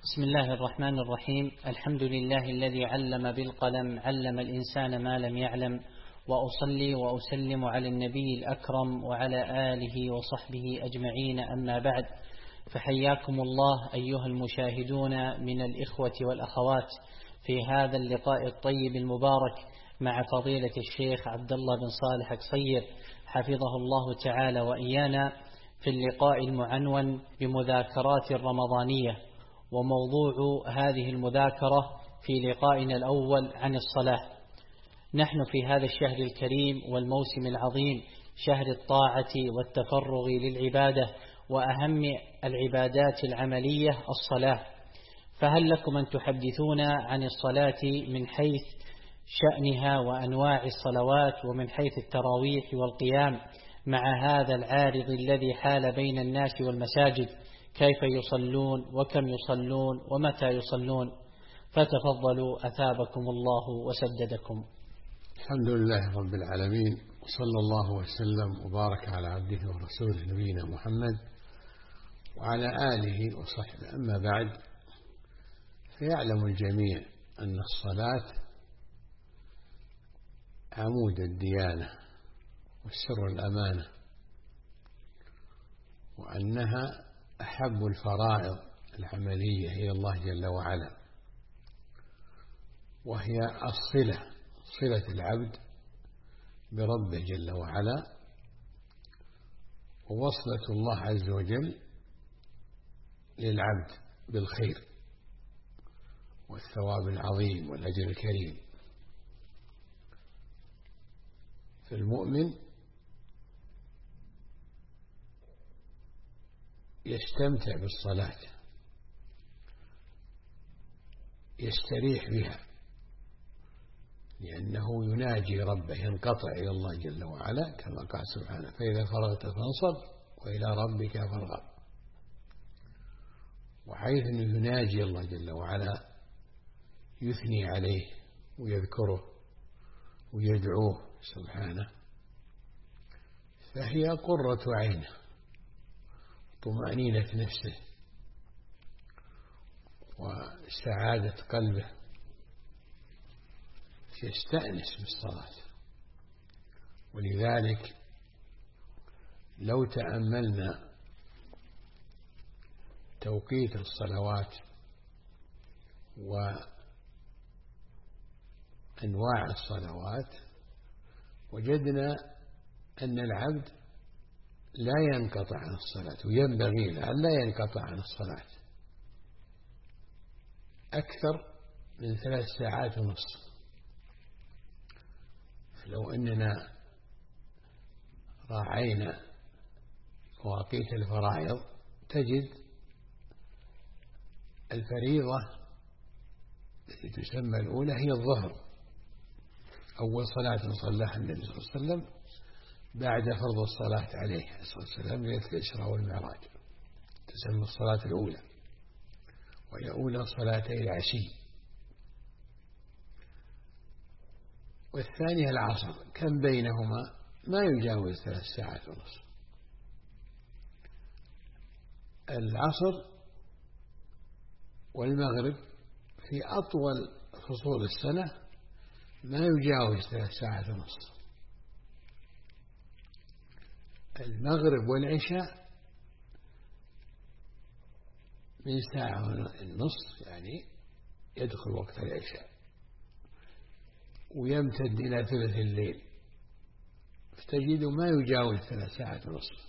بسم الله الرحمن الرحيم. الحمد لله الذي علم بالقلم، علم الإنسان ما لم يعلم، وأصلي وأسلم على النبي الأكرم وعلى آله وصحبه أجمعين، أما بعد، فحياكم الله أيها المشاهدون من الإخوة والأخوات في هذا اللقاء الطيب المبارك مع فضيلة الشيخ عبد الله بن صالح قصير حفظه الله تعالى وإيانا، في اللقاء المعنون بمذاكرات الرمضانية. وموضوع هذه المذاكرة في لقائنا الأول عن الصلاة. نحن في هذا الشهر الكريم والموسم العظيم، شهر الطاعة والتفرغ للعبادة، وأهم العبادات العملية الصلاة. فهل لكم أن تحدثونا عن الصلاة من حيث شأنها وأنواع الصلوات، ومن حيث التراويح والقيام مع هذا العارض الذي حال بين الناس والمساجد؟ كيف يصلون، وكم يصلون، ومتى يصلون؟ فتفضلوا أثابكم الله وسددكم. الحمد لله رب العالمين، وصلى الله وسلم وبارك على عبده ورسوله نبينا محمد وعلى آله وصحبه. أما بعد، فيعلم الجميع أن الصلاة عمود الديانة والسر الأمانة، وأنها أحب الفرائض العملية إلى الله جل وعلا، وهي صلة العبد بربه جل وعلا، ووصلة الله عز وجل للعبد بالخير والثواب العظيم والأجر الكريم. فالمؤمن يستمتع بالصلاة، يستريح بها، لأنه يناجي ربه، ينقطع إلى الله جل وعلا، كما قال سبحانه: فإذا فرغت فانصب وإلى ربك فارغب. وحيث أنه يناجي الله جل وعلا يثني عليه ويذكره ويدعوه سبحانه، فهي قرة عينه، طمأنينة نفسه، وسعادة قلبه، يستأنس بالصلاة. ولذلك لو تأملنا توقيت الصلوات وأنواع الصلوات، وجدنا أن العبد لا ينقطع عن الصلاة، وينبغي له أن لا ينقطع عن الصلاة أكثر من 3 ساعات ونصف. لو أننا راعينا مواقيت الفرائض، تجد الفريضة التي تسمى الأولى هي الظهر، أول صلاة صلاها النبي صلى الله عليه وسلم بعد فرض الصلاة عليه الصلاة والسلام ليلة الإسراء والمعراج، تسمى الصلاة الأولى، وهي أولى صلاتي العشي. والثانية العصر، كم بينهما؟ ما يجاوز 3 ساعات ونصف. العصر والمغرب في أطول فصول السنة ما يجاوز 3 ساعات ونصف. المغرب والعشاء من 1.5 ساعة، يعني يدخل وقت العشاء ويمتد إلى ثلث الليل، فتجد ما يجاوز 3 ساعات ونصف.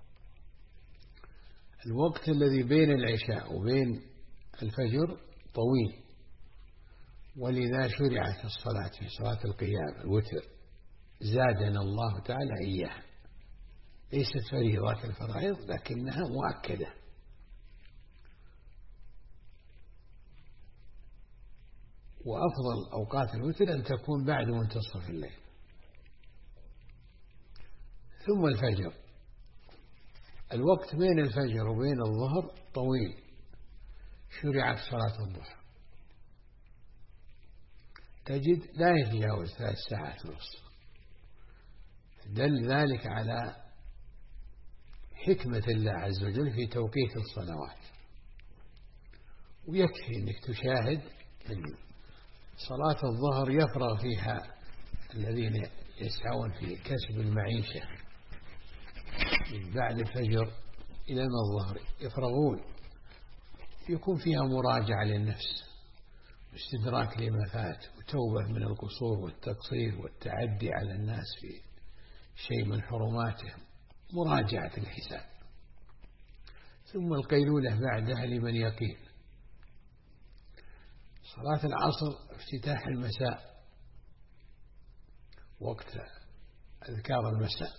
الوقت الذي بين العشاء وبين الفجر طويل، ولذا شرعت الصلاة في صلاة القيام الوتر، زادنا الله تعالى إياها، ليست فريضة كالفرائض لكنها مؤكدة. وأفضل أوقات الوتر أن تكون بعد منتصف الليل. ثم الفجر، الوقت بين الفجر وبين الظهر طويل، شرعت صلاة الضحى، تجد لا يتجاوز 3 ساعات ونصف. دل ذلك على حكمة الله عز وجل في توقيت الصلوات، ويكفي أنك تشاهد أن صلاة الظهر يفرغ فيها الذين يسعون في كسب المعيشة من بعد الفجر إلى الظهر يفرغون، يكون فيها مراجعة للنفس واستدراك لما فات وتوبة من القصور والتقصير والتعدي على الناس في شيء من حرماتهم، مراجعة الحساب، ثم القيلولة بعدها لمن يقين. صلاة العصر افتتاح المساء، وقت أذكار المساء،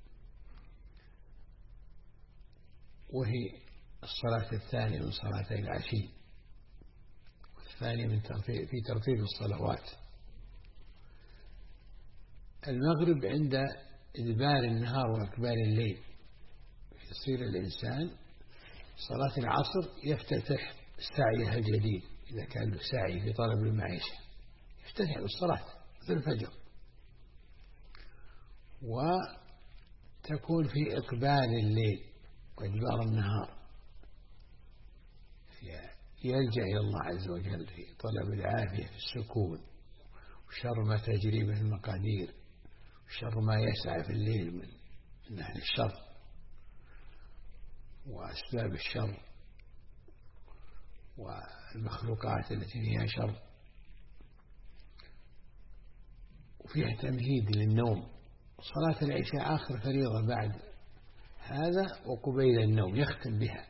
وهي الصلاة الثانية من صلاتي العشي والثانية في ترتيب الصلوات. المغرب عند إدبار النهار وإقبال الليل، يصير الإنسان صلاة العصر يفتتح سعيه الجديد، إذا كان له سعي في طلب المعيشة يفتتح الصلاة مثل الفجر، وتكون في إقبال الليل وإدبار النهار، يلجأ إلى الله عز وجل في طلب العافية في السكون وشر ما تجري به المقادير وشر ما يسعى في الليل من أهل الشر وأسباب الشر والمخلوقات التي فيها شر، وفيها تمهيد للنوم. صلاة العشاء آخر فريضة بعد هذا وقبيل النوم يختم بها،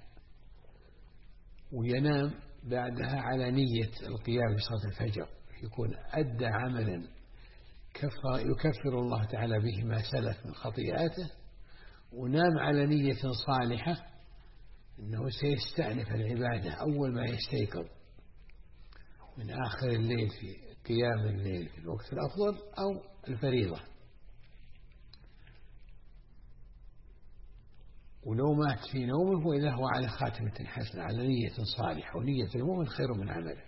وينام بعدها على نية القيام بصلاة الفجر، يكون أدى عملا يكفر الله تعالى به ما سلف من خطيئاته، ونام على نية صالحة أنه سيستأنف العبادة أول ما يستيقظ من آخر الليل في قيام الليل في الوقت الأفضل أو الفريضة. ولو مات في نومه وإذا هو على خاتمة حسنة على نية صالحة، ونية المؤمن خير من عمله.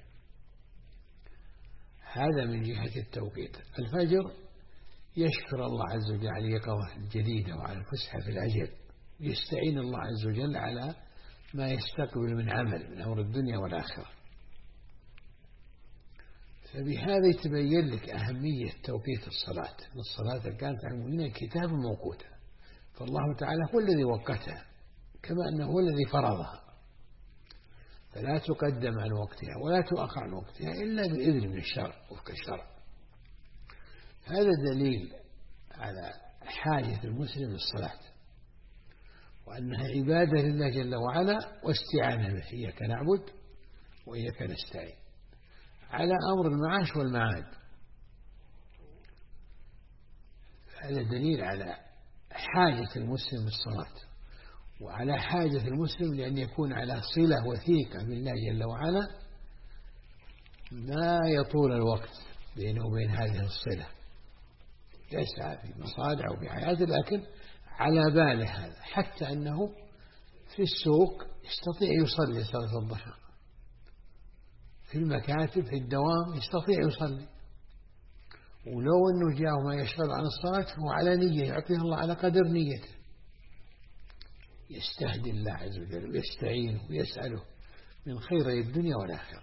هذا من جهة التوقيت. الفجر يشكر الله عز وجل على اليقظة الجديدة وعلى الفسحة في الأجل، يستعين الله عز وجل على ما يستقبل من عمل من أمر الدنيا والآخرة. فبهذا يتبين لك أهمية توقيت الصلاة، أن الصلاة كانت على المؤمنين كتابا موقوتا، فالله تعالى هو الذي وقتها كما أنه هو الذي فرضها، فلا تقدم عن وقتها ولا تؤخر عن وقتها إلا بإذن من الشرع وفق الشرع. هذا دليل على حاجة المسلم للصلاة، وأنها عبادة لله جل وعلا واستعانة به، إياك نعبد وإياك نستعين، على أمر المعاش والمعاد. هذا دليل على حاجة المسلم للصلاة، وعلى حاجة المسلم لأن يكون على صلة وثيقة بالله جل وعلا ما يطول الوقت بينه وبين هذه الصلة، يسعى في مصالحه وفي حياته لكن على باله هذا، حتى أنه في السوق يستطيع يصلي صلاة الضحى، في المكاتب في الدوام يستطيع يصلي، ولو أنه جاءه ما يشغل عن الصلاة فهو على نية يعطيه الله على قدر نيته، يستهدي الله عز وجل ويستعينه ويسأله من خير الدنيا والآخرة.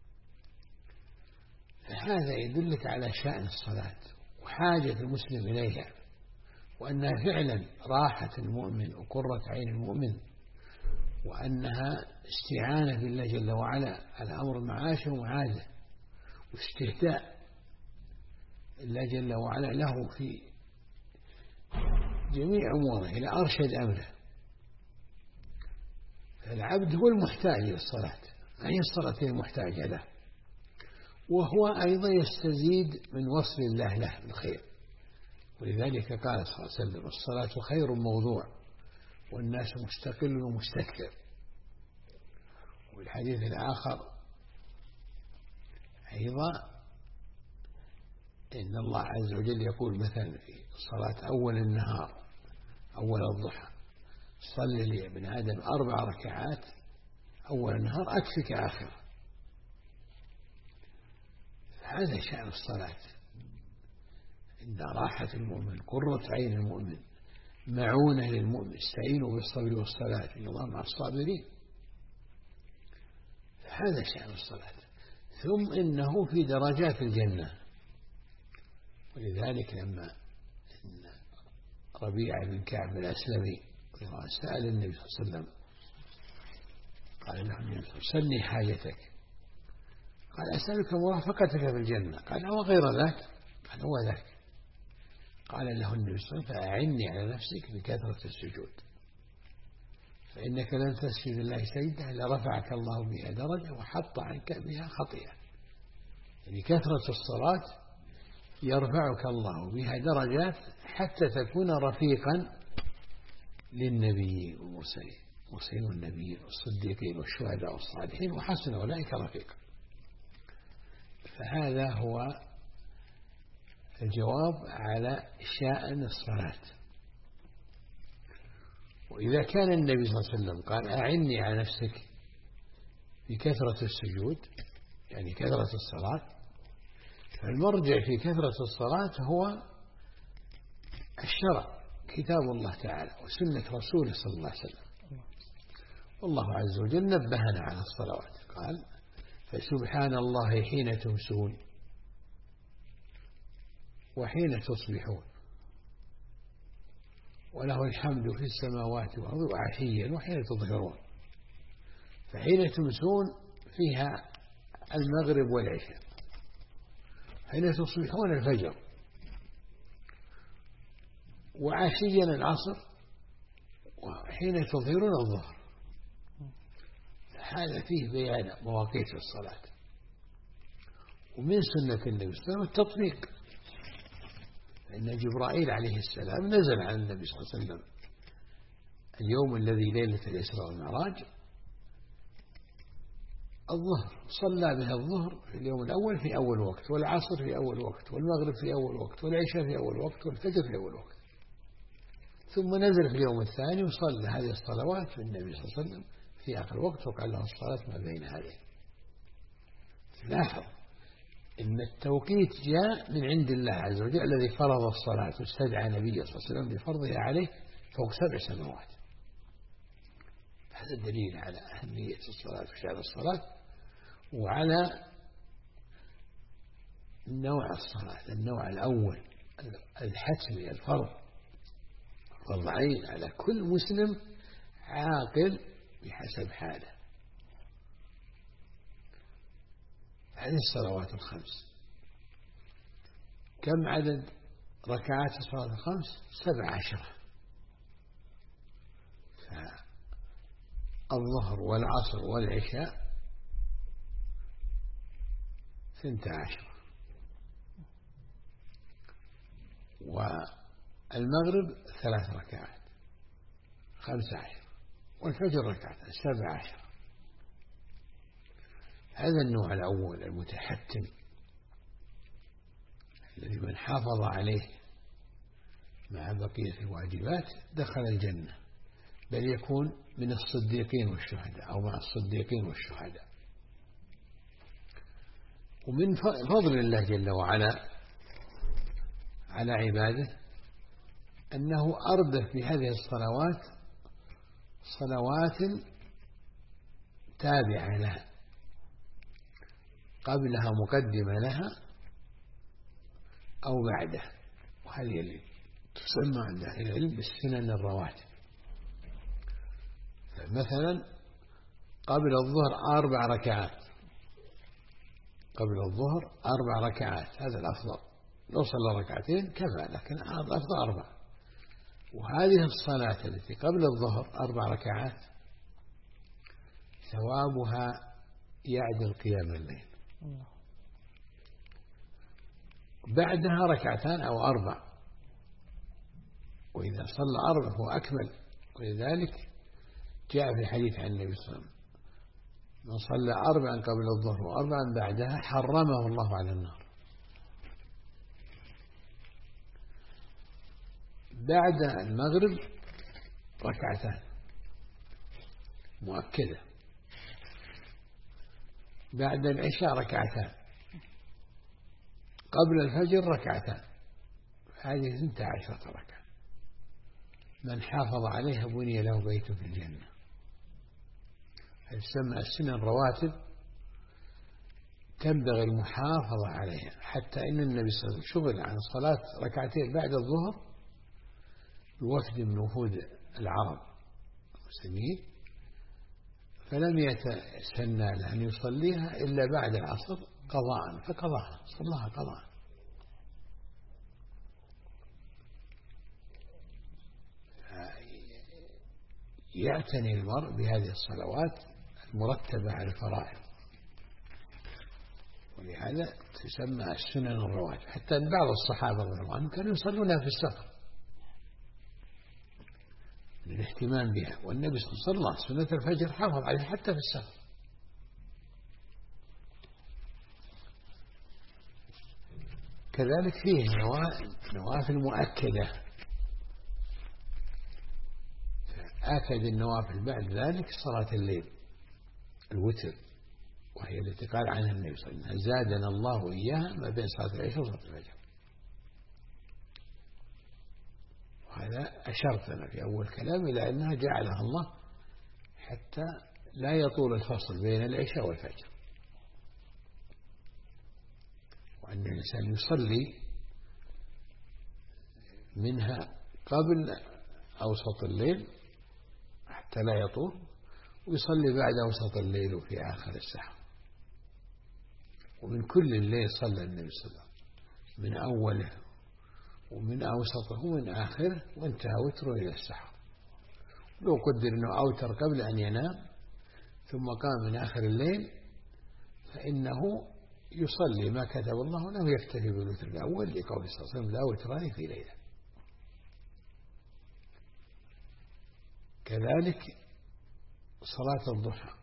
فهذا يدلك على شأن الصلاة وحاجة المسلم إليها، وأنها فعلا راحة المؤمن وقرة عين المؤمن، وأنها استعانة بالله جل وعلا على أمر معاشه ومعاده، واستهداء الله جل وعلا له في جميع أموره إلى أرشد أمره. فالعبد هو المحتاج للصلاة، هي الصلاة هي المحتاجة له، وهو أيضا يستزيد من وصل الله له بالخير. ولذلك قال صلى الله عليه وسلم: الصلاة خير موضوع والناس مستقل ومستكثر. والحديث الآخر أيضا إن الله عز وجل يقول مثلا في صلاة أول النهار أول الضحى: صل لي ابن آدم 4 ركعات أول النهار أكفك آخرة. هذا شأن الصلاة، إن راحة المؤمن قرة عين المؤمن معونة للمؤمن، استعينوا بالصبر والصلاة إن الله مع الصابرين. هذا شأن الصلاة. ثم إنه في درجات الجنة. ولذلك لما ربيعة بن كعب الأسلمي سأل النبي صلى الله عليه وسلم قال له النبي سلني حاجتك، قال أسألك مرافقتك في الجنة، قال أو غير ذاك، قال هو ذاك. قال له النبي صلى الله عليه وسلم فأعني على نفسك بكثرة السجود، فإنك لن تسجد الله سجدة لرفعك الله بها درجة وحط عنك بها خطيئة. يعني كثرة الصلاة يرفعك الله بها درجات حتى تكون رفيقا للنبي والمرسلين والنبيين والصديقين والشهداء والصالحين وحسن أولئك رفيقا. فهذا هو الجواب على شأن الصلاة. وإذا كان النبي صلى الله عليه وسلم قال أعني على نفسك بكثرة السجود يعني كثرة الصلاة، فالمرجع في كثرة الصلاة هو الشرع، كتاب الله تعالى وسنة رسوله صلى الله عليه وسلم. والله عز وجل نبهنا على الصلوات، قال فسبحان الله حين تمسون وحين تصبحون وله الحمد في السماوات والأرض وعشيا وحين تظهرون. فحين تمسون فيها المغرب والعشاء، حين تصبحون الفجر، وعشيا العصر، وحين تظهرون الظهر. هذا فيه بيان مواقيت الصلاة. ومن سنة النبي صلى الله عليه وسلم التطبيق، فإن جبرائيل عليه السلام نزل على النبي صلى الله عليه وسلم اليوم الذي ليلة الإسراء والمعراج الظهر، صلى بها الظهر في اليوم الأول في أول وقت، والعصر في أول وقت، والمغرب في أول وقت، والعشاء في أول وقت، والفجر في أول وقت. ثم نزل في اليوم الثاني وصلى هذه الصلوات في النبي صلى الله عليه وسلم في آخر وقت، وقال له الصلاة ما بين هذه. لاحظ إن التوقيت جاء من عند الله عز وجل الذي فرض الصلاة واستدعى نبيه صلى الله عليه وسلم بفرضها عليه فوق 7 سماوات. هذا دليل على أهمية الصلاة وشأن الصلاة وعلى نوع الصلاة. النوع الأول الحتمي الفرض، فرض عين على كل مسلم عاقل بحسب حاله. هذه الصلوات الخمس كم عدد ركعات الصلاة الخمس؟ 17. الظهر والعصر والعشاء 12، والمغرب 3 ركعات 15، والفجر ركعتان 17. هذا النوع الأول المتحتم الذي من حافظ عليه مع بقية الواجبات دخل الجنة، بل يكون من الصديقين والشهداء أو مع الصديقين والشهداء. ومن فضل الله جل وعلا على عباده أنه أردف بهذه الصلوات صلوات تابعة لها، قبلها مقدمة لها أو بعدها، وهذه اللي تسمى عند أهل العلم بالسنن الرواتب. مثلا قبل الظهر 4 ركعات، قبل الظهر 4 ركعات، هذا الأفضل. لو صلى ركعتين كفى، لكن الأفضل 4. وهذه الصلاة التي قبل الظهر 4 ركعات ثوابها يعدل قيام الليل. بعدها 2 ركعتان أو 4، وإذا صلى 4 هو أكمل. ولذلك جاء في حديث عن النبي صلى الله عليه وسلم من صلى 4 قبل الظهر و4 بعدها حرمه الله على النار. بعد المغرب 2 ركعتان مؤكدة، بعد العشاء 2 ركعتان، قبل الفجر 2 ركعتان، هذه 12 ركعة. من حافظ عليها بني له بيت في الجنة. هذه تسمى السنن الرواتب تنبغي المحافظة عليها، حتى إن النبي صلى الله عليه وسلم شغل عن صلاة ركعتين بعد الظهر بوفد من وفود العرب المسلمين، فلم يتسنى له أن يصليها إلا بعد العصر قضاء، فقضاها، صلاها قضاء. يعتني المرء بهذه الصلوات المرتبة على الفرائض، ولهذا تسمى السنن الرواتب، حتى أن بعض الصحابة رضي الله عنهم كانوا يصلونها في السفر من الاهتمام بها، والنبي صلى الله عليه وسلم سنة الفجر حافظ عليها حتى في السفر. كذلك فيه نوافل مؤكدة، آكد النوافل بعد ذلك صلاة الليل الوتر، وهي التي قال عنها النبي صلى الله عليه وسلم زادنا الله إياها ما بين صلاة العشاء وصلاة الفجر. وهذا أشرت أنا في أول كلام إلى أنها جعلها الله حتى لا يطول الفصل بين العشاء والفجر، وأن الإنسان يصلي منها قبل أوسط الليل حتى لا يطول، ويصلي بعد أوسط الليل وفي آخر السحر. ومن كل الليل صلى النبي صلى الله عليه وسلم، من أوله ومن أوسطه ومن آخره، وانتهى وتره إلى السحر. لو قدر أنه أوتر قبل أن ينام ثم قام من آخر الليل فإنه يصلي ما كتب الله له، يكتفي بالوتر الأول لقول صلى الله عليه وسلم لا وتران في ليلة. كذلك صلاة الضحى،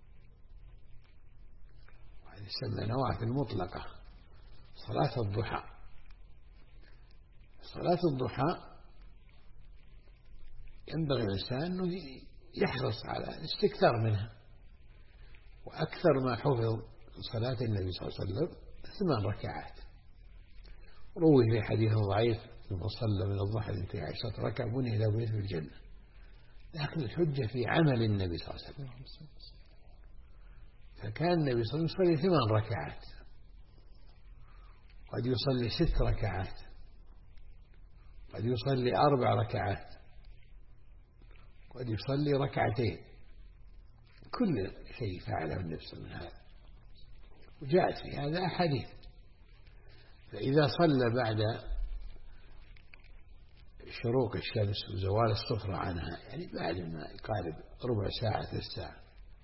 وهذه تسمى نوافل مطلقة. صلاة الضحى، صلاة الضحى ينبغي الإنسان أنه يحرص على الاستكثار منها، وأكثر ما حفظ صلاة النبي صلى الله عليه وسلم 8 ركعات. روي في حديث ضعيف ثم صلى من الضحى 12 ركعة بني له بيت في الجنة، لكن الحجة في عمل النبي صلى الله عليه وسلم. فكان النبي صلى الله عليه وسلم يصلي 8 ركعات، قد يصلي 6 ركعات، قد يصلي 4 ركعات، قد يصلي ركعتين، كل شيء فعله النبي صلى الله عليه وسلم هذا، وجاءت في هذا أحاديث. فإذا صلى بعد شروق الشمس وزوال الصفرة عنها، يعني بعد ما يقارب ربع ساعة 3 ساعة،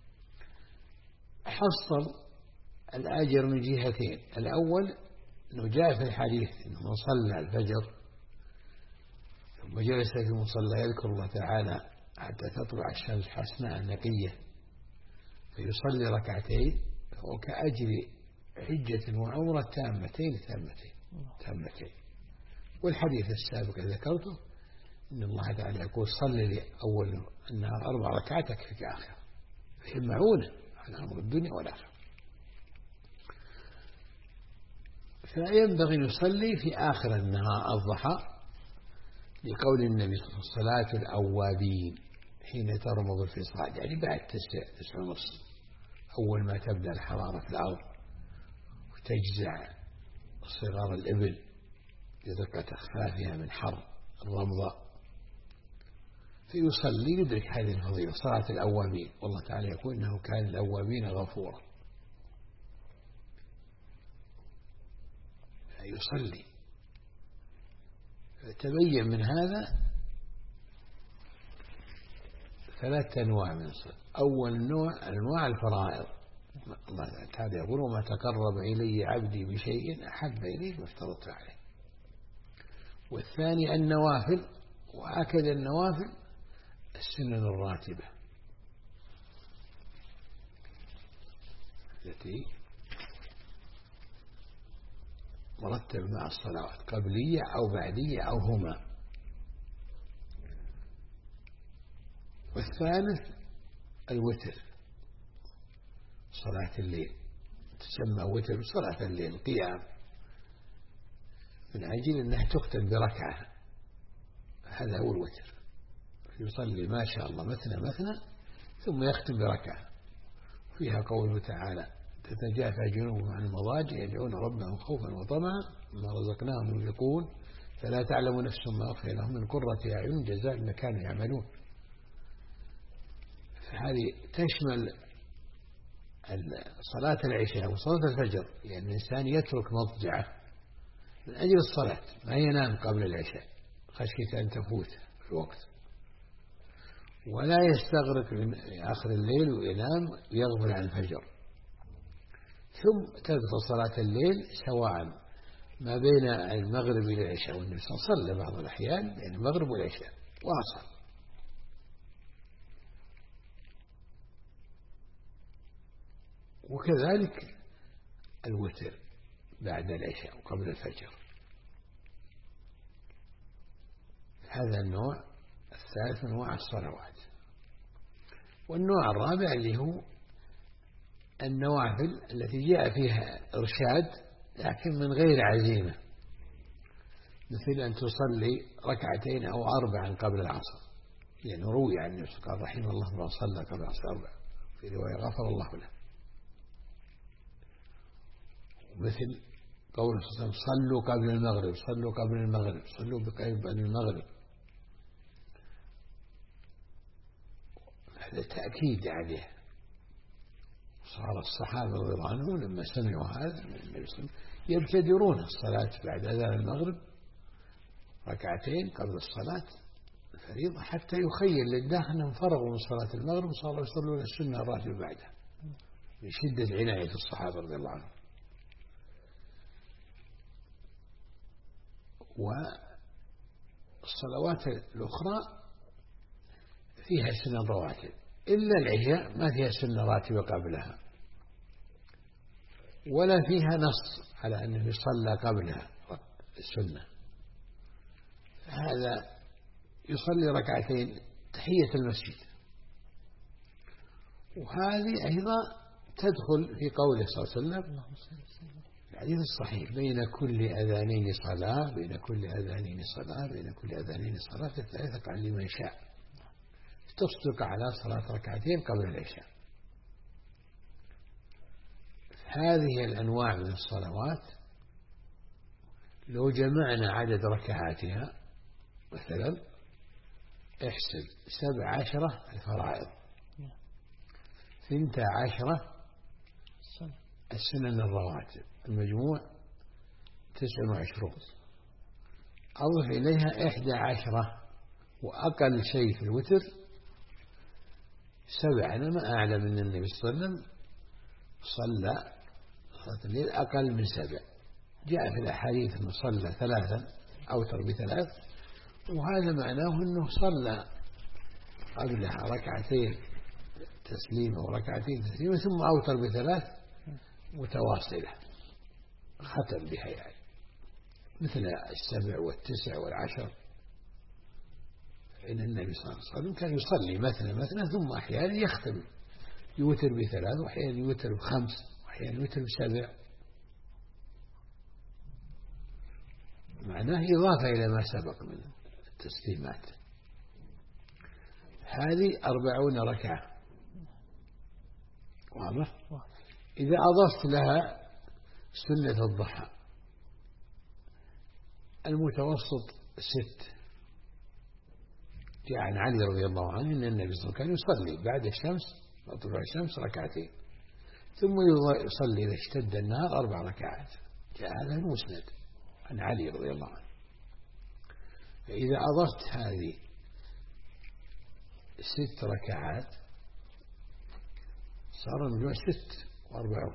حصل الأجر من جهتين. الأول أنه جاء في الحديث أنه من صلى الفجر ثم جلس في المصلى يذكر الله تعالى حتى تطلع الشمس حسناء نقية فيصلي ركعتين، فهو كأجر حجة وعمرة تامتين. والحديث السابق ذكرته إن الله تعالى يقول صل لي أول النهار 4 ركعات تكفيك آخر، فهي معونة على أمر الدنيا والآخرة. فينبغي أن يصلي في آخر النهار الضحى، لقول النبي صلى الله عليه وسلم صلاة الأوابين حين ترمض الفصال، يعني بعد 9:30، أول ما تبدأ الحرارة في الأرض وتجزع صغار الإبل لدقة أخفافها من حر الرمضة، فيصلي يدرك هذه الفضيلة صلاة الأوابين. والله تعالى يقول إنه كان الأوابين غفورا، فيصلي. تبين من هذا 3 أنواع من الصلاة. أول نوع أنواع الفرائض، الله تعالى يقول وما تقرب إلي عبدي بشيء أحب إليه ما افترضت عليه. والثاني النوافل، وأكد النوافل السنن الراتبة التي مرتب مع الصلوات قبلية أو بعدية أو هما. والثالث الوتر، صلاة الليل، تسمى وتر صلاة الليل قيام، من أجل أنها تختم بركعة، هذا هو الوتر. يصلي ما شاء الله مثنى ثم يختم بركعة، فيها قوله تعالى تتجافى جنوبهم عن المضاجع يدعون ربهم خوفا وطمعا مما رزقناهم ينفقون فلا تعلم نفس ما أخفي لهم من قرة أعين جزاء بما كانوا يعملون. فهذه تشمل صلاة العشاء وصلاة الفجر، يعني الإنسان يترك مضجعه من أجل الصلاة، ما ينام قبل العشاء خشية أن تفوت في الوقت، ولا يستغرق من آخر الليل وينام ويغفل عن الفجر، ثم تدخل صلاة الليل سواء ما بين المغرب إلى العشاء، والنبي صلى الله عليه وسلم بعض الأحيان بين المغرب والعشاء واصل. وكذلك الوتر بعد العشاء وقبل الفجر. هذا النوع الثالث من أنواع الصلوات. والنوع الرابع اللي هو النوافل التي جاء فيها إرشاد لكن من غير عزيمة، مثل أن تصلي ركعتين أو أربعا قبل العصر، يعني روي عن النبي قال رحمه الله من صلى قبل العصر أربع، في رواية غفر الله له. مثل قول صلى الله عليه وسلم صلوا قبل المغرب، صلوا قبل المغرب، صلوا قبل المغرب. هذا تأكيد عليه. صار الصحابة رضي الله عنهم لما سمعوا هذا من النبي صلى الله عليه وسلم يبتدرون الصلاة بعد أذان المغرب ركعتين قبل الصلاة الفريضة، حتى يخيل للداخل أنهم فرغوا من صلاة المغرب وصاروا يصلون السنة الراتبة بعدها من شدة عناية الصحابة رضي الله عنهم. والصلوات الأخرى فيها سنة رواتب، إلا العشاء ما فيها سنة راتبة قبلها، ولا فيها نص على أنه يصلى قبلها السنة. هذا يصلي ركعتين تحية المسجد. وهذه أيضا تدخل في قوله صلى الله عليه وسلم الحديث الصحيح بين كل أذانين صلاة، بين كل أذانين صلاة، بين كل أذانين صلاة تتعلق عن لمن شاء، تصدق على صلاة ركعتين قبل العشاء. هذه الأنواع من الصلوات لو جمعنا عدد ركعاتها مثلا احسب 17 الفرائض، 12 السنن الرواتب، المجموع 29. أضف إليها 11 وأقل شيء في الوتر 7. أنا ما أعلم أن النبي صلى الله عليه وسلم صلى صلاة الليل أقل من 7. جاء في الأحاديث أنه صلى 3 أوتر ب3، وهذا معناه أنه صلى قبلها ركعتين تسليمة وركعتين تسليمة ثم أوتر ب3 متواصلة ختم بها، يعني مثل 7 و9 و10. إن النبي صلى الله عليه وسلم كان يصلي مثنى ثم أحيانا يختم، يوتر ب3 وأحيانا يوتر ب5 وأحيانا يوتر ب7. معناه إضافة إلى ما سبق من التسليمات. هذه 40 ركعة، واضح؟ إذا أضفت لها سنة الضحى المتوسط 6. جاء عن علي رضي الله عنه أن النبي صلى الله عليه وسلم كان يصلي بعد الشمس طلوع الشمس ركعتين، ثم يصلي إذا اشتد النهار 4 ركعات. جاء هذا المسند عن علي رضي الله عنه. فإذا أضفت هذه 6 ركعات صار المجموع 46.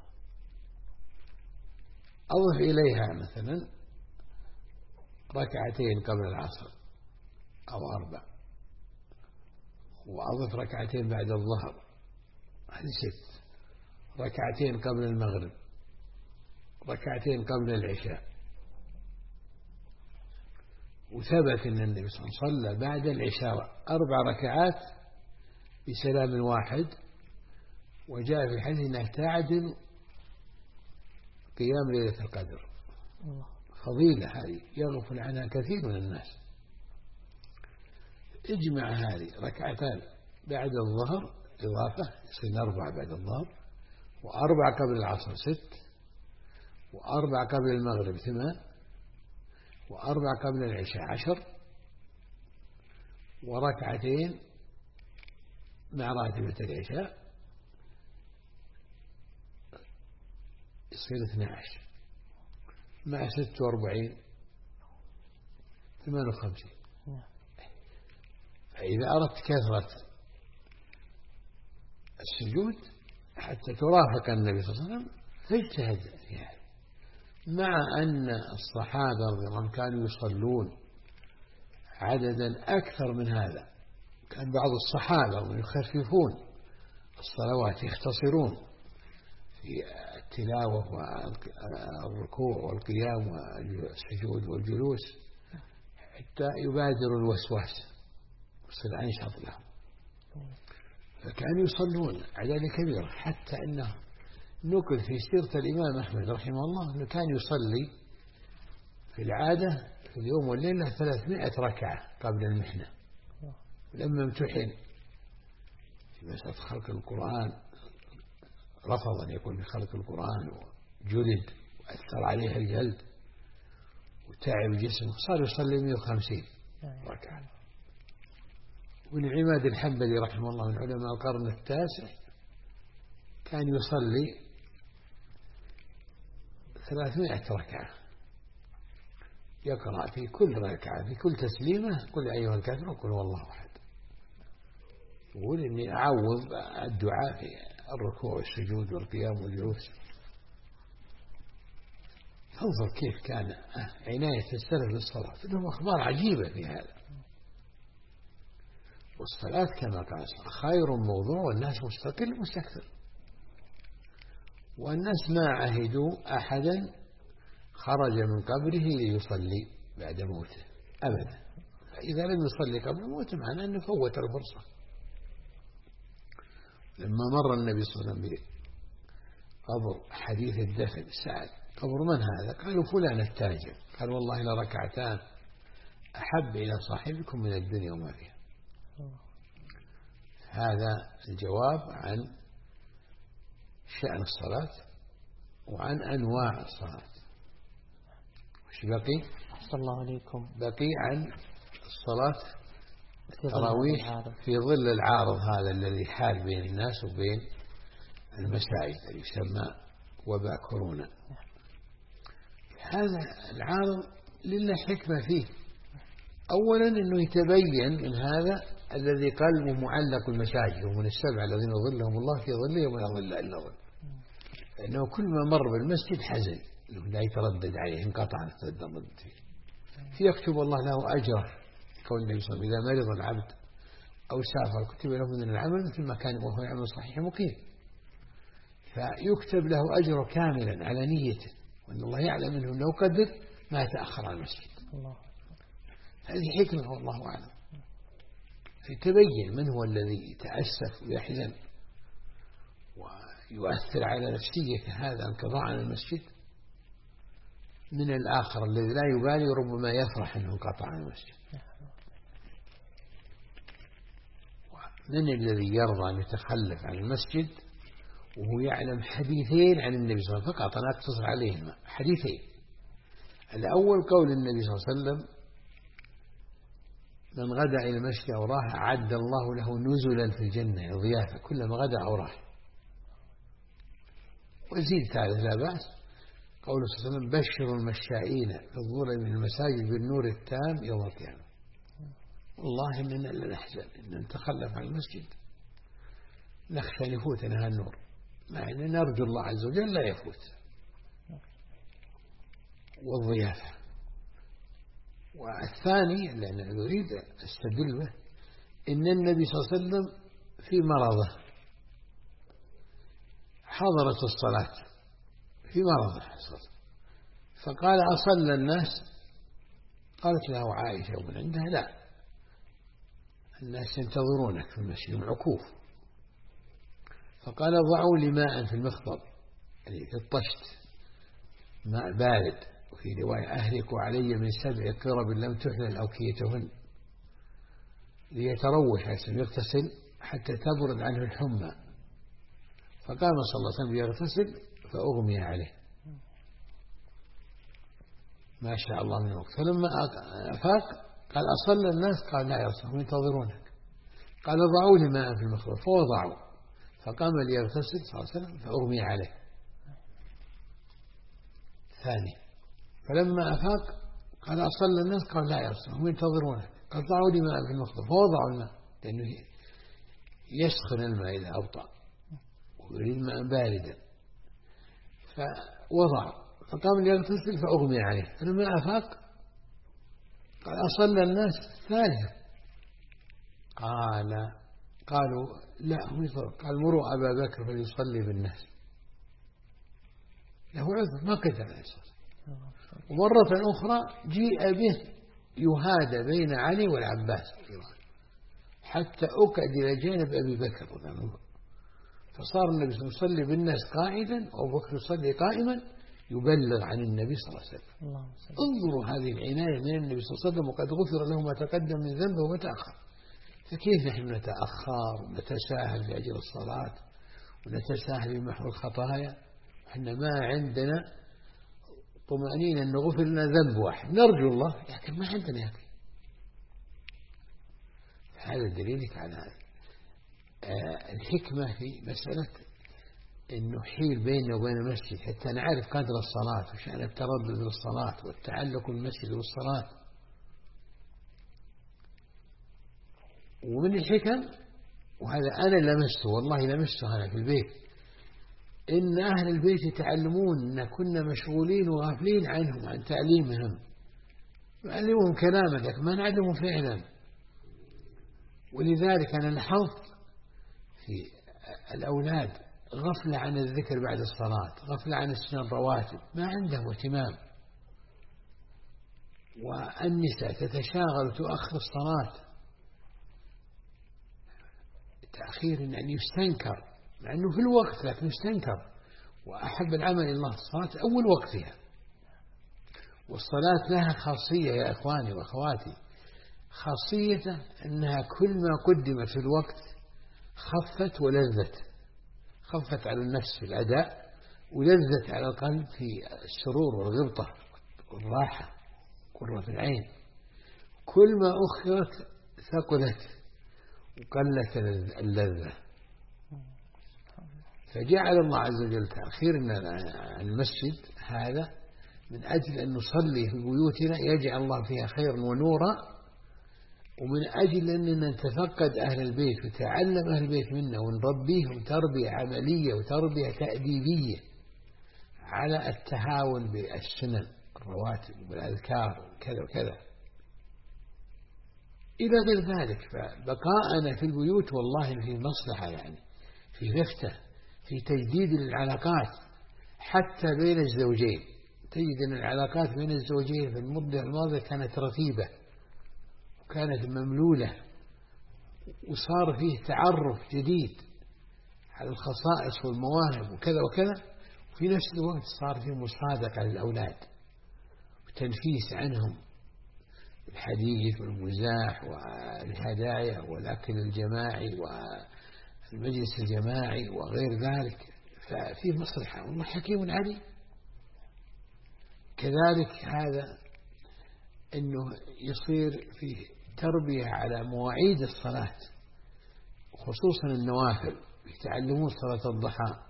أضف إليها مثلا ركعتين قبل العصر أو 4، وأضف ركعتين بعد الظهر، هذه 6. ركعتين قبل المغرب، ركعتين قبل العشاء. وثبت أن النبي صلى الله عليه وسلم صلى بعد العشاء 4 ركعات بسلام واحد، وجاء في الحديث أنها تعدل قيام ليلة القدر. فضيلة هذه يغفل عنها كثير من الناس. اجمع هذه ركعتان بعد الظهر إضافة يصير 4 بعد الظهر، وأربع قبل العصر 6، وأربع قبل المغرب 8، وأربع قبل العشاء 10، وركعتين مع راتبة العشاء يصير 12 مع 46 58. فإذا أردت كثرة السجود حتى ترافق النبي صلى الله عليه وسلم فاجتهد فيها، مع أن الصحابة رضي الله عنهم كانوا يصلون عددا أكثر من هذا. كان بعض الصحابة يخففون الصلوات، يختصرون في التلاوة والركوع والقيام والسجود والجلوس حتى يبادر الوسواس ويصير أنشط لهم. فكانوا يصلون أعداد كبيرة، حتى أنه نقل في سيرة الإمام أحمد رحمه الله أنه كان يصلي في العادة في اليوم والليلة 300 ركعة قبل المحنة. لما امتحن في مسألة خلق القرآن رفض أن يكون في خلق القرآن، وجلد وأثر عليه الجلد وتعب جسمه، صار يصلي 150 ركعة. وابن عماد الحنبلي رحمه الله من علماء القرن التاسع كان يصلي 300 ركعة، يقرأ في كل ركعة في كل تسليمة قل أيها الكافرون قل هو الله أحد. يقول إني أعوض الدعاء في الركوع والسجود والقيام والجلوس. انظر كيف كان عناية السلف بالصلاة، لهم أخبار عجيبة في هذا. والصلاة كما قال خير موضوع، والناس مستقل مستكثر، والناس ما عهدوا أحدا خرج من قبره ليصلي بعد موته أبدا. فإذا لم يصلي قبل موته معناه أنه فوت الفرصة. لما مر النبي صلى الله عليه وسلم بقبر حديث الدفن سأل قبر من هذا؟ قالوا فلان التاجر. قال والله لركعتان أحب إلى صاحبكم من الدنيا وما فيها. هذا الجواب عن شأن الصلاة وعن أنواع الصلاة. وش بقي؟ أحسن الله عليكم. بقي عن الصلاة التراويح في ظل العارض هذا الذي حال بين الناس وبين المساجد اللي يسمى وباء كورونا. هذا العارض لله حكمة فيه. أولا أنه يتبين من هذا الذي قلبه معلق المساجد ومن السبع الذين ظلهم الله في ظله يوم لا ظل إلا ظل، لأنه كل ما مر بالمسجد حزن لا يتردد عليه، انقطع التردد فيه، يكتب الله له أجره. كون النبي صلى الله عليه وسلم إذا مرض العبد أو سافر كتب له من العمل مثل ما كان وهو يعمل صحيح مقيم، فيكتب له أجره كاملا على نيته، وأن الله يعلم منه أنه قدر ما يتأخر عن المسجد. هذه حكمة والله أعلم. فتبين من هو الذي يتأسف ويحزن ويؤثر على نفسية هذا انقطاع عن المسجد من الآخر الذي لا يبالي ربما يفرح أنه انقطع عن المسجد. من الذي يرضى أن يتخلف عن المسجد وهو يعلم حديثين عن النبي صلى الله عليه وسلم فقط؟ أنا أقتصر عليهما حديثين. الأول قول النبي صلى الله عليه وسلم من غدا إلى المسجد أو راح أعد الله له نزلا في الجنة، ضيافة كلما غدا أو راح. وزيد ثالث لا بأس قول صلى الله عليه وسلم بشروا المشائين في الظلم من المساجد بالنور التام يوم القيامة. والله إننا لنحزن إن نتخلف عن المسجد، نخشى أن يفوتنا هالنور، مع أن نرجو الله عز وجل لا يفوت. والضيافة. والثاني لأن أريد أستدل به إن النبي صلى الله عليه وسلم في مرضه حضرت الصلاة في مرضه فقال أصلى الناس؟ قالت له عائشة ومن عندها لا، الناس ينتظرونك في المسجد عكوف. فقال ضعوا لي ماء في المخضب، يعني في الطشت، ماء بارد. وفي رواية أهلكوا علي من 7 قرب لم تحلل أوكيتهن ليتروح يغتسل حتى تبرد عنه الحمى. فقام صلى الله عليه وسلم يغتسل فأغمي عليه ما شاء الله من وقت. فلما أفاق قال أصلى الناس؟ قال لا يا رسول الله ينتظرونك. قال ضعوا لي ماء في المخبر فوضعوا. فقام ليغتسل صلى الله عليه وسلم فأغمي عليه ثاني. فلما أفاق قال أصلى الناس؟ قال لا يا رسول الله ينتظرونك. قال ضعوا لي ماء في المخبر فوضعوا الماء لأنه يسخن الماء إذا أبطأ ويريد ماء باردا فوضعوا. فقام ليغتسل فأغمي عليه. فلما أفاق قال أصلى الناس؟ ثالثا. قالوا لا هم يصلون. قال مروا أبا بكر فليصلي بالناس. له عذر ما قدر عليه الصلاة. ومرة أخرى جيء به يهادى بين علي والعباس حتى أكد إلى جانب أبي بكر فصار النبي صلى الله عليه وسلم يصلي بالناس قاعدا وأبو بكر يصلي قائما يبلغ عن النبي صلى الله عليه وسلم. انظروا هذه العناية من النبي صلى الله عليه وسلم وقد غفر له ما تقدم من ذنبه وما تأخر. فكيف نحن نتأخر ونتساهل في أجر الصلاة ونتساهل في محو الخطايا وإحنا ما عندنا طمأنينة أن غفر لنا ذنب واحد نرجو الله لكن ما عندنا يكفي. هذا دليلك على الحكمة في مسألة أنه حيل بيننا وبين المسجد حتى نعرف قدر الصلاة وشأن التردد للصلاة والتعلق بالمسجد والصلاة. ومن الحكم وهذا أنا لمسته والله لمسته أنا في البيت إن أهل البيت يتعلمون أن كنا مشغولين وغافلين عنهم عن تعليمهم. نعلمهم كلاما لكن ما نعلمهم فعلا. ولذلك أنا لاحظت في الأولاد غفلة عن الذكر بعد الصلاة غفلة عن السنن الرواتب ما عندهم اهتمام. والنساء تتشاغل وتؤخر الصلاة تأخير يعني يستنكر مع أنه في الوقت لكن يستنكر. وأحب العمل إلى الله الصلاة أول وقتها. والصلاة لها خاصية يا إخواني وأخواتي خاصية أنها كل ما قدمت في الوقت خفت ولذت. خفت على النفس في الأداء ولذت على القلب في السرور والغبطة والراحة قرة العين. كل ما أخرت ثقلت وقلت اللذة. فجعل الله عز وجل تأخيرنا عن المسجد هذا من أجل أن نصلي في بيوتنا يجعل الله فيها خيرا ونورا ومن أجل أننا نتفقد أهل البيت وتعلم أهل البيت منا ونربيهم تربية عملية وتربية تأديبية على التهاون بالسنن الرواتب والأذكار وكذا وكذا إلى غير ذلك. فبقاءنا في البيوت والله في مصلحة يعني في رفته في تجديد العلاقات حتى بين الزوجين. تجد أن العلاقات بين الزوجين في المدة الماضية كانت رتيبة وكانت مملولة وصار فيه تعرف جديد على الخصائص والمواهب وكذا وكذا. وفي نفس الوقت صار فيه مصادقة للأولاد وتنفيس عنهم الحديث والمزاح والهدايا والأكل الجماعي والمجلس الجماعي وغير ذلك. ففيه مصلحة والله حكيم عليم. كذلك هذا أنه يصير فيه تربية على مواعيد الصلاة خصوصا النوافل يتعلمون صلاة الضحى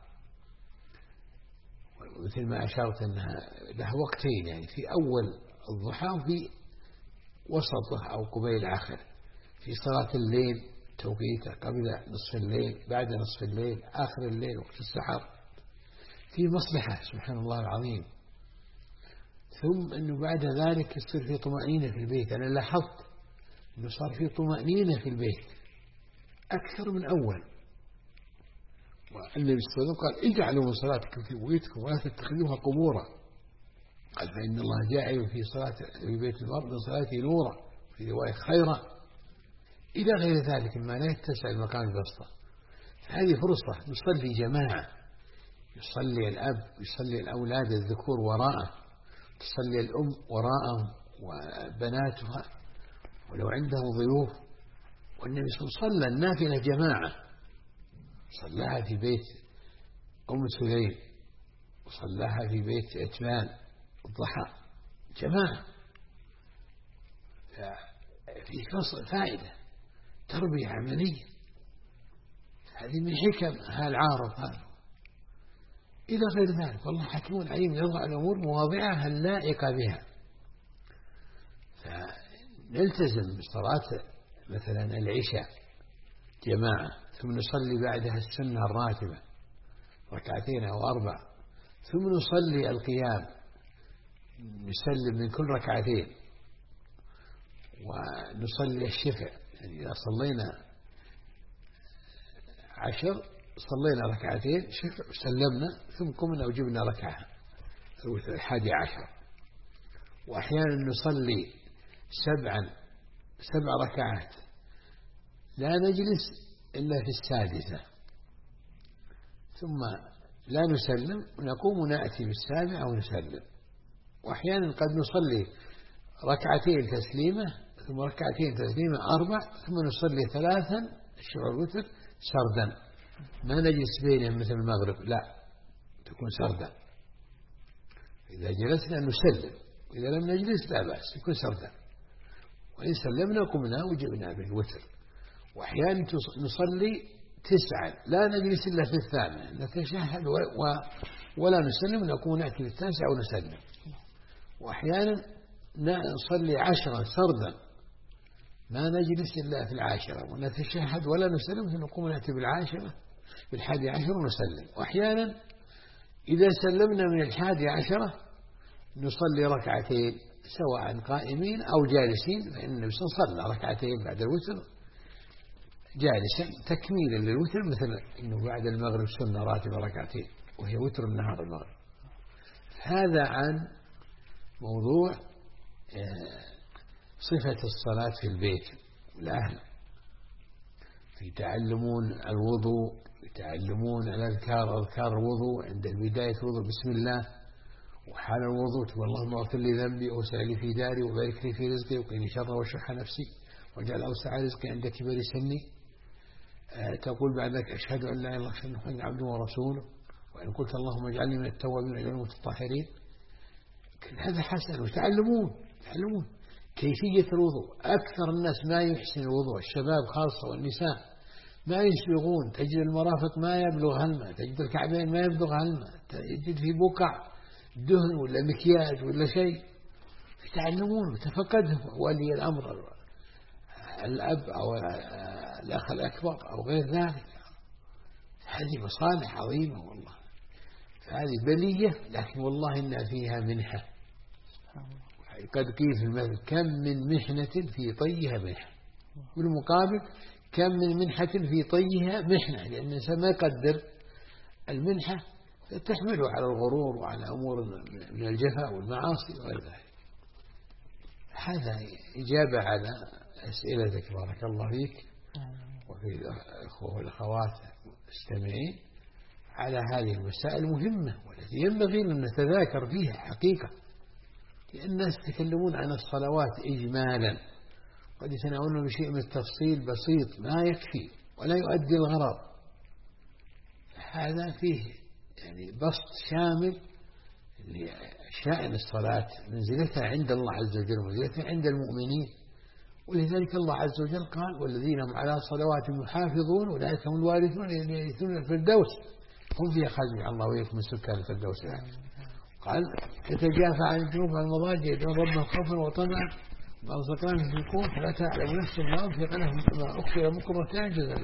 مثل ما أشرت أنها لها وقتين يعني في أول الضحى وفي وسطه أو قبيل آخر. في صلاة الليل توقيته قبل نصف الليل بعد نصف الليل آخر الليل وقت السحر. في مصلحة سبحان الله العظيم. ثم أنه بعد ذلك يصير في طمأنينة في البيت. أنا لاحظت أنه صار في طمأنينة في البيت أكثر من أول. والنبي صلى الله عليه وسلم قال اجعلوا من صلاتكم في بيوتكم ولا تتخذوها قبورا. قال فإن الله جاعل في بيت المرء من صلاته نورا في رواية خيرا إلى غير ذلك ما لا يتسع المكان بسطة. هذه فرصة نصلي جماعة يصلي الأب يصلي الأولاد الذكور وراءه تصلي الأم وراءهم وبناتها ولو عندهم ضيوف. والنبي صلى الله عليه وسلم صلى النافلة جماعة صلاها في بيت أم سليم وصلاها في بيت عتبان الضحى جماعة، في فائدة تربية عملية. هذه من حكم هالعارض هذا. إلى غير ذلك والله حكيم عليم يضع الأمور مواضعها اللائقة بها. فنلتزم بصلاة مثلا العشاء جماعة، ثم نصلي بعدها السنة الراتبة 2 أو 4، ثم نصلي القيام نسلم من كل 2 ونصلي الشفع. يعني إذا صلينا 10 صلينا 2 شفع وسلمنا، ثم قمنا وجبنا ركعة 11. وأحيانا نصلي 7 ركعات لا نجلس إلا في 6، ثم لا نسلم ونقوم ونأتي بال7 ونسلم. وأحيانا قد نصلي 2 تسليمة ثم 2 تسليمة 4، ثم نصلي 3 الشفع والوتر سردا، ما نجلس بينهم مثل المغرب، لا تكون سردا. إذا جلسنا نسلم، وإذا لم نجلس لا بأس يكون سردا، وإن سلمنا قمنا وجبنا بالوتر. وأحيانا نصلي 9 لا نجلس إلا في 8 نتشهد ولا نسلم، نقوم نأتي في 9 ونسلم. وأحيانا نصلي 10 سردا ما نجلس إلا في 10 ونتشهد ولا نسلم، فنقوم نأتي 11 ونسلم. وأحيانا إذا سلمنا من 11 نصلي 2 سواء قائمين أو جالسين، فإن النبي صلى الله عليه وسلم صلى 2 بعد الوتر جالسا تكميلا للوتر، مثل إنه بعد المغرب سنة راتبة 2 وهي وتر النهار المغرب. هذا عن موضوع صفة الصلاة في البيت. والأهل يتعلمون الوضوء، يتعلمون الأذكار، أذكار الوضوء عند بداية الوضوء بسم الله، وحال الوضوء تقول اللهم اغفر لي ذنبي ووسع لي في داري وبارك لي في رزقي وقني شر وشح نفسي واجعل أوسع رزقي عند كبر سني. تقول بعد ذلك أشهد أن لا إله إلا الله وأشهد أن عبده ورسوله، وإن قلت اللهم اجعلني من التوابين واجعلني من المتطهرين. هذا حسن. وتعلمون كيفية الوضوء. أكثر الناس ما يحسن الوضوء، الشباب خاصة والنساء ما يسبغون، تجد المرافق ما يبلغ هالماء، تجد الكعبين ما يبلغ هالماء، تجد في بقع دهن ولا مكياج ولا شيء. يتعلمون وتفقدهم ولي الأمر الأب أو الأخ الأكبر أو غير ذلك. هذه مصالح عظيمة والله. فهذه بلية، لكن والله إن فيها منحة. قد قيل في المثل كم من محنة في طيها منحة، بالمقابل كم من منحة في طيها محنة، لأن الإنسان ما يقدر المنحة تحمله على الغرور وعلى أمور من الجفاء والمعاصي وغير ذلك. هذا إجابة على أسئلتك بارك الله فيك وفي الأخوة والأخوات المستمعين على هذه المسائل المهمة، والتي ينبغي أن نتذاكر فيها حقيقة. لأن الناس يتكلمون عن الصلوات إجمالا، قد يتناولون بشيء من التفصيل بسيط ما يكفي ولا يؤدي الغرض. هذا فيه يعني بسط شامل لشأن الصلاة، منزلتها عند الله عز وجل، منزلتها عند المؤمنين. ولذلك الله عز وجل قال والذين هم على صلواتهم يحافظون أولئك هم الوارثون يرثون الفردوس هم فيها خالدون. الله وياكم من سكان الفردوس. قال تتجافى عن الجنوب عن المضاجع يدعون ربهم خوفا وطمعا ما رزقناهم ينفقون فلا تعلم نفس ما أنفق لهم ما أخفي لهم قرة جزاء.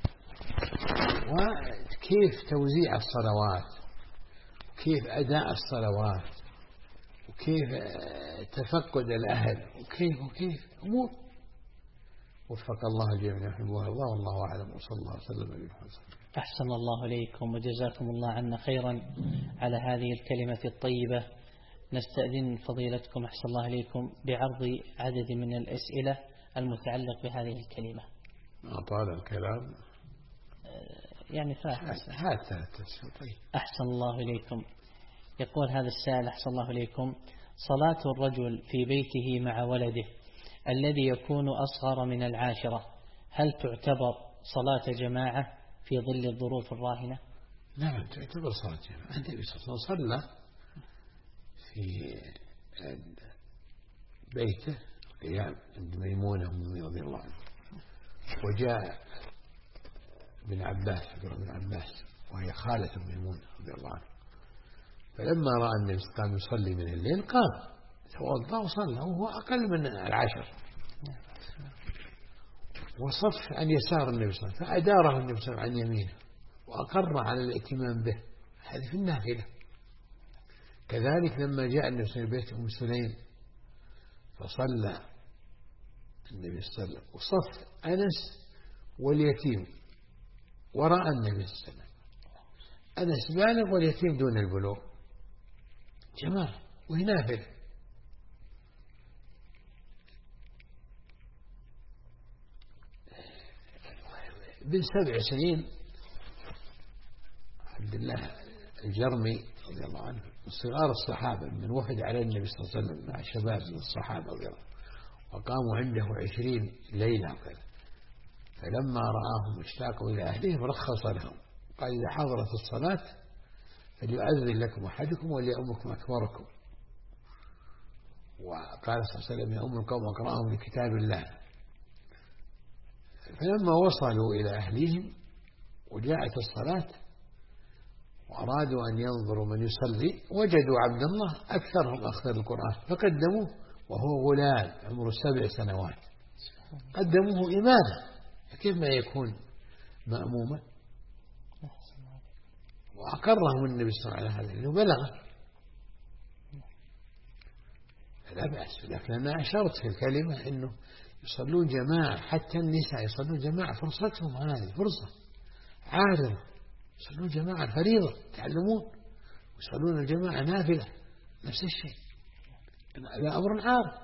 وكيف توزيع الصلوات، وكيف أداء الصلوات، وكيف تفقد الأهل، وكيف أمور. وفق الله جميعا يحبها الله والله أعلم. وصلى الله وسلم على محمد. أحسن الله إليكم وجزاكم الله عنا خيرا على هذه الكلمة الطيبة. نستأذن فضيلتكم أحسن الله إليكم بعرض عدد من الأسئلة المتعلق بهذه الكلمة. أطال الكلام يعني طيب. أحسن الله إليكم. يقول هذا السائل أحسن الله إليكم: صلاة الرجل في بيته مع ولده الذي يكون أصغر من 10 هل تعتبر صلاة جماعة في ظل الظروف الراهنة؟ نعم تعتبر صلاة جماعة. النبي صلى الله عليه وسلم صلى في بيته قيام عند ميمونة رضي الله عنه، وجاء ابن عباس عبد الله بن عباس وهي خالة ميمونة رضي الله عنه، فلما رأى النبي قام يصلي من الليل قام توضأ وصلى وهو أقل من 10، وصف عن يسار النبي صلى الله عليه وسلم فأداره النبي صلى الله عليه وسلم عن يمينه وأقر على الائتمام به. هذه في النافلة. كذلك لما جاء النبي صلى الله عليه وسلم بيت أم سليم فصلى النبي صلى الله عليه وسلم وصف أنس واليتيم وراء النبي صلى الله عليه وسلم، أنس بالغ واليتيم دون البلوغ، جماعة وهي نافلة. بن 7 سنين عبد الله الجرمي رضي الله عنه من صغار الصحابة من وفد على النبي صلى الله عليه وسلم مع شباب من الصحابة رضي الله عنه، وقاموا عنده 20 ليلة وكذا، فلما رآهم اشتاقوا إلى أهلهم رخص لهم، قال إذا حضرت الصلاة فليؤذن لكم أحدكم وليؤمكم أكبركم، وقال صلى الله عليه وسلم يؤم القوم وقرأهم لكتاب الله. فلما وصلوا إلى أهليهم وجاءت الصلاة وأرادوا أن ينظروا من يصلي وجدوا عبد الله أكثرهم أخذ القرآن فقدموه وهو غلام عمره 7 سنوات، قدموه إماما، كيف ما يكون مأموما؟ وأقرهم النبي صلى الله عليه وسلم لأنه بلغ، لا بأس. لكن أنا أشرت في الكلمة أنه يصلون جماعة، حتى النساء يصلون جماعة، فرصتهم هذه فرصة عارضة، يصلون جماعة فريضة تعلمون، ويصلون الجماعة نافلة نفس الشيء، هذا أمر عارض،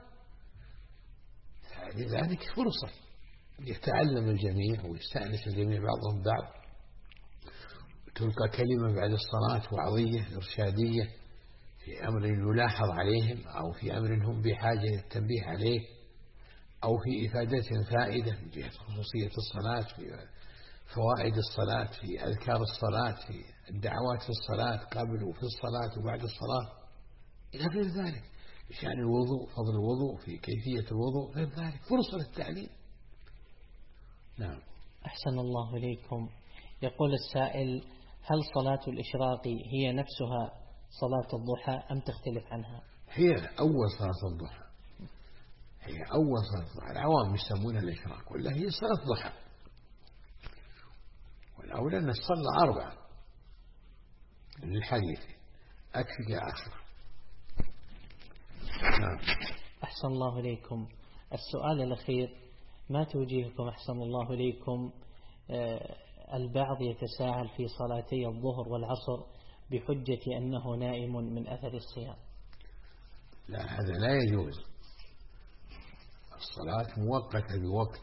لذلك فرصة يتعلم الجميع ويستأنس الجميع بعضهم بعض، تلقى كلمة بعد الصلاة وعظية إرشادية في أمر يلاحظ عليهم أو في أمر هم بحاجة للتنبيه عليه أو في إفادتهم فائدة من جهة خصوصية الصلاة، في فوائد الصلاة، في أذكار الصلاة، في الدعوات في الصلاة قبل وفي الصلاة وبعد الصلاة إلى غير ذلك، بشأن الوضوء، فضل الوضوء، في كيفية الوضوء، غير ذلك فرصة للتعليم. نعم. أحسن الله إليكم. يقول السائل: هل صلاة الإشراق هي نفسها صلاة الضحى أم تختلف عنها؟ هي أول صلاة الضحى، هي أول صلاة الضحى، العوام يسمونها الإشراق ولا هي صلاة ضحى، والأولى أن تصلى 4 للحديث أكفك آخر. نعم. أحسن الله إليكم. السؤال الأخير: ما توجيهكم أحسن الله إليكم البعض يتساهل في صلاتي الظهر والعصر بحجة أنه نائم من أثر الصيام؟ لا، هذا لا يجوز. الصلاة موقتة بوقت،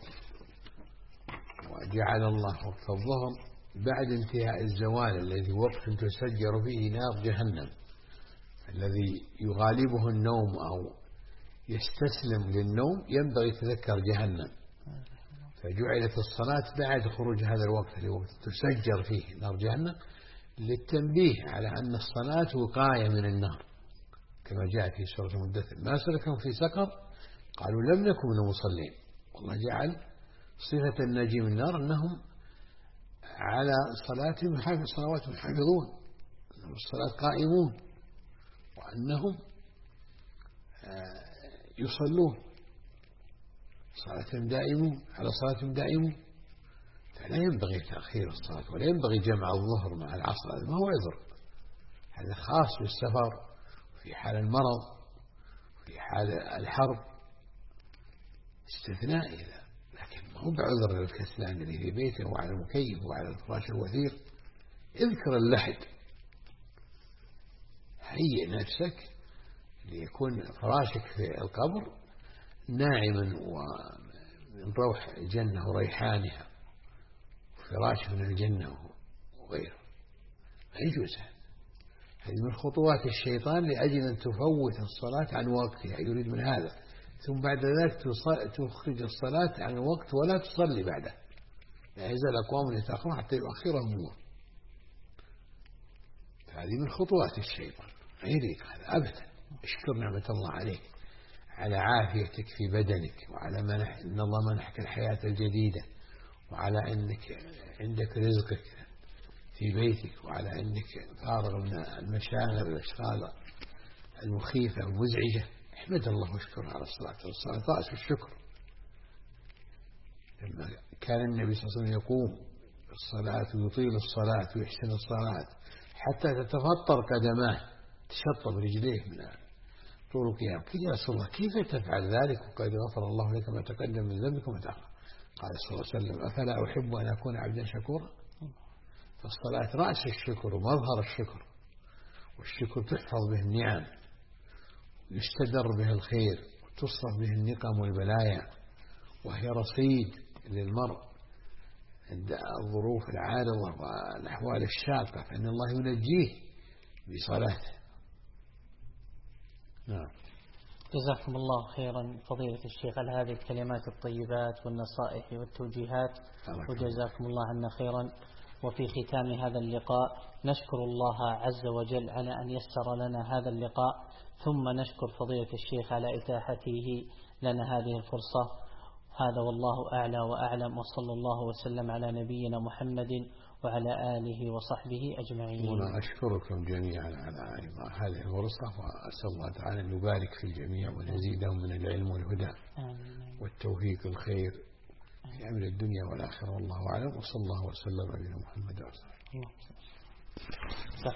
وجعل الله وقت الظهر بعد انتهاء الزوال الذي وقت تسجر فيه نار جهنم، الذي يغالبه النوم أو يستسلم للنوم ينبغي يتذكر جهنم، فجعلت الصلاة بعد خروج هذا الوقت اللي وقت تسجر فيه نار جهنم للتنبيه على أن الصلاة وقاية من النار، كما جاء في سورة المدثر: ما سلكهم في سقر قالوا لم نكن من المصلين. والله جعل صفة الناجين من النار أنهم على صلاتهم صلواتهم حافظون، أنهم الصلاة قائمون، وأنهم يصلون صلاتهم دائمون، على صلاتهم دائمون، فلا ينبغي تأخير الصلاة ولا ينبغي جمع الظهر مع العصر، هذا ما هو عذر، هذا خاص بالسفر في حال المرض في حال الحرب استثناء، لكن ما هو بعذر للكسلان اللي في بيته وعلى المكيف وعلى الفراش الوثير. اذكر اللحد، هيئ نفسك ليكون فراشك في القبر ناعما ومن روح الجنة وريحانها، وفراش من الجنة وغيره، ما يجوز. هذه من خطوات الشيطان لأجل أن تفوت الصلاة عن وقتها، يريد من هذا، ثم بعد ذلك تخرج الصلاة عن الوقت ولا تصلي بعده، لا يزال أقوام يتأخرون حتى يؤخرهم الله. هذه من خطوات الشيطان، ما يريد هذا أبدا. اشكر نعمة الله عليك على عافيتك في بدنك، وعلى إن الله منحك الحياة الجديدة، وعلى أنك عندك رزقك في بيتك، وعلى أنك فارغ من المشاغل والأشغال المخيفة والمزعجة. احمد الله واشكر على الصلاة والصلاة رأس الشكر. لما كان النبي صلى الله عليه وسلم يقوم الصلاة ويطيل الصلاة ويحسن الصلاة حتى تتفطر قدماه، تشطب رجليه من طول القيام. قيل يا رسول الله كيف تفعل ذلك وقد غفر الله لك ما تقدم من ذنبك وما تأخر؟ قال صلى الله عليه وسلم أفلا أحب أن أكون عبدا شكورا. فالصلاة رأس الشكر ومظهر الشكر، والشكر تحفظ به النعم ويستدر به الخير وتصرف به النقم والبلايا، وهي رصيد للمرء عند الظروف العارضة والأحوال الشاقة، فإن الله ينجيه بصلاته. نعم. جزاكم الله خيرا فضيلة الشيخ على هذه الكلمات الطيبات والنصائح والتوجيهات، وجزاكم الله عنا خيرا. وفي ختام هذا اللقاء نشكر الله عز وجل على أن يسر لنا هذا اللقاء، ثم نشكر فضيلة الشيخ على إتاحته لنا هذه الفرصة. هذا والله أعلى وأعلم، وصلى الله وسلم على نبينا محمد وعلى آله وصحبه أجمعين. وأنا أشكركم جميعا على هذه الفرصة، وأسأل الله تعالى أن يبارك في الجميع ويزيدهم من العلم والهدى والتوفيق الخير في أمر الدنيا والآخرة، والله أعلم، وصلى الله وسلم على نبينا محمد وعلى آله.